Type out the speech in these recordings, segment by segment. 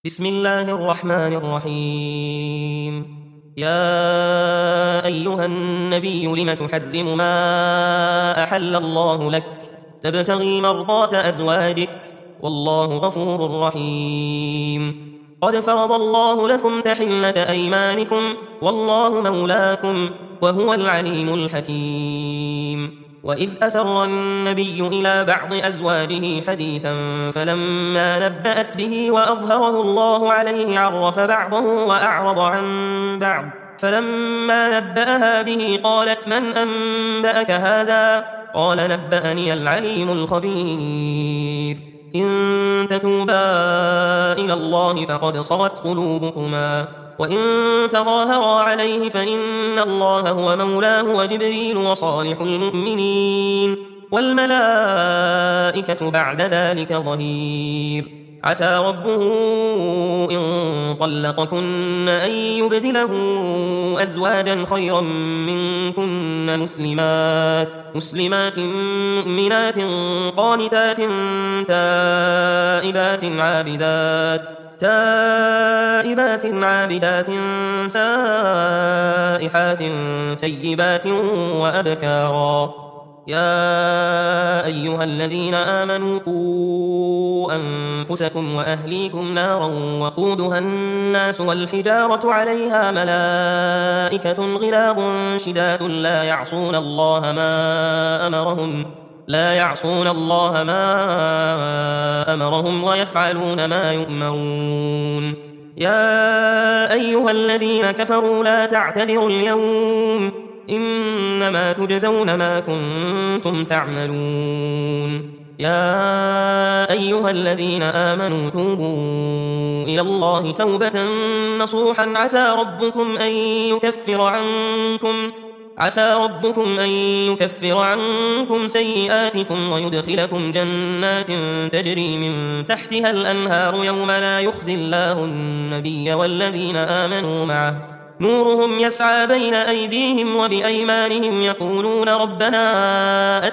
بسم الله الرحمن الرحيم. يا أيها النبي لم تحرم ما أحل الله لك تبتغي مرضات أزواجك والله غفور رحيم. قد فرض الله لكم تحلة أيمانكم والله مولاكم وهو العليم الحكيم. وإذ أسر النبي إلى بعض أزواجه حديثا فلما نبأت به وأظهره الله عليه عرف بعضه وأعرض عن بعض فلما نبأها به قالت من أنبأك هذا؟ قال نبأني العليم الخبير. إن تتوبا إلى الله فقد صغت قلوبكما وإن تظاهرا عليه فإن الله هو مولاه وجبريل وصالح المؤمنين والملائكة بعد ذلك ظهير. عسى ربه إن طلقكن أن يبدله أزواجا خيرا منكن مسلمات مؤمنات قانتات تائبات عابدات سائحات ثيبات وأبكارا. يا أيها الذين آمنوا قوا أنفسكم وأهليكم نارا وقودها الناس والحجارة عليها ملائكة غلاظ شداد لا يعصون الله ما أمرهم ويفعلون ما يؤمرون. يا أيها الذين كفروا لا تعتذروا اليوم إنما تجزون ما كنتم تعملون. يا أيها الذين آمنوا توبوا إلى الله توبة نصوحا عسى ربكم أن يكفر عنكم سيئاتكم ويدخلكم جنات تجري من تحتها الأنهار يوم لا يخزي الله النبي والذين آمنوا معه نورهم يسعى بين أيديهم وبأيمانهم يقولون ربنا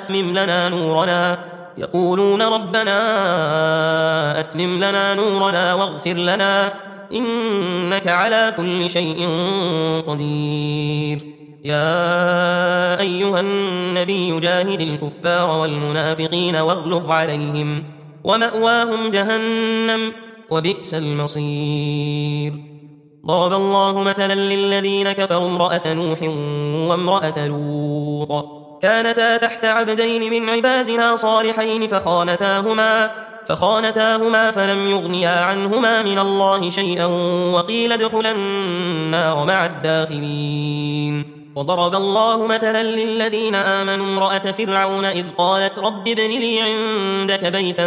أتمم لنا نورنا واغفر لنا إنك على كل شيء قدير. يا أيها النبي جاهد الكفار والمنافقين واغلظ عليهم ومأواهم جهنم وبئس المصير. ضرب الله مثلا للذين كفروا امرأة نوح وامرأة لوط كانتا تحت عبدين من عبادنا صالحين فخانتاهما فلم يغنيا عنهما من الله شيئا وقيل ادخلا النار مع الداخلين. وضرب الله مثلا للذين آمنوا امرأة فرعون إذ قالت رب ابن لي عندك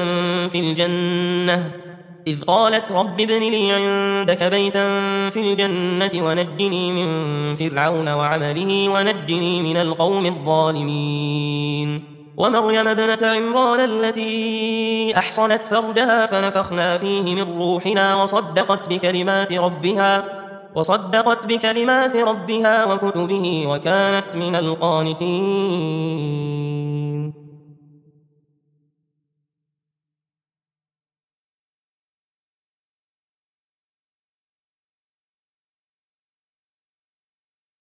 بيتا في الجنة ونجني من فرعون وعمله ونجني من القوم الظالمين. ومريم ابنة عمران التي أحصنت فرجها فنفخنا فيه من روحنا وصدقت بكلمات ربها وكتبه وكانت من القانتين.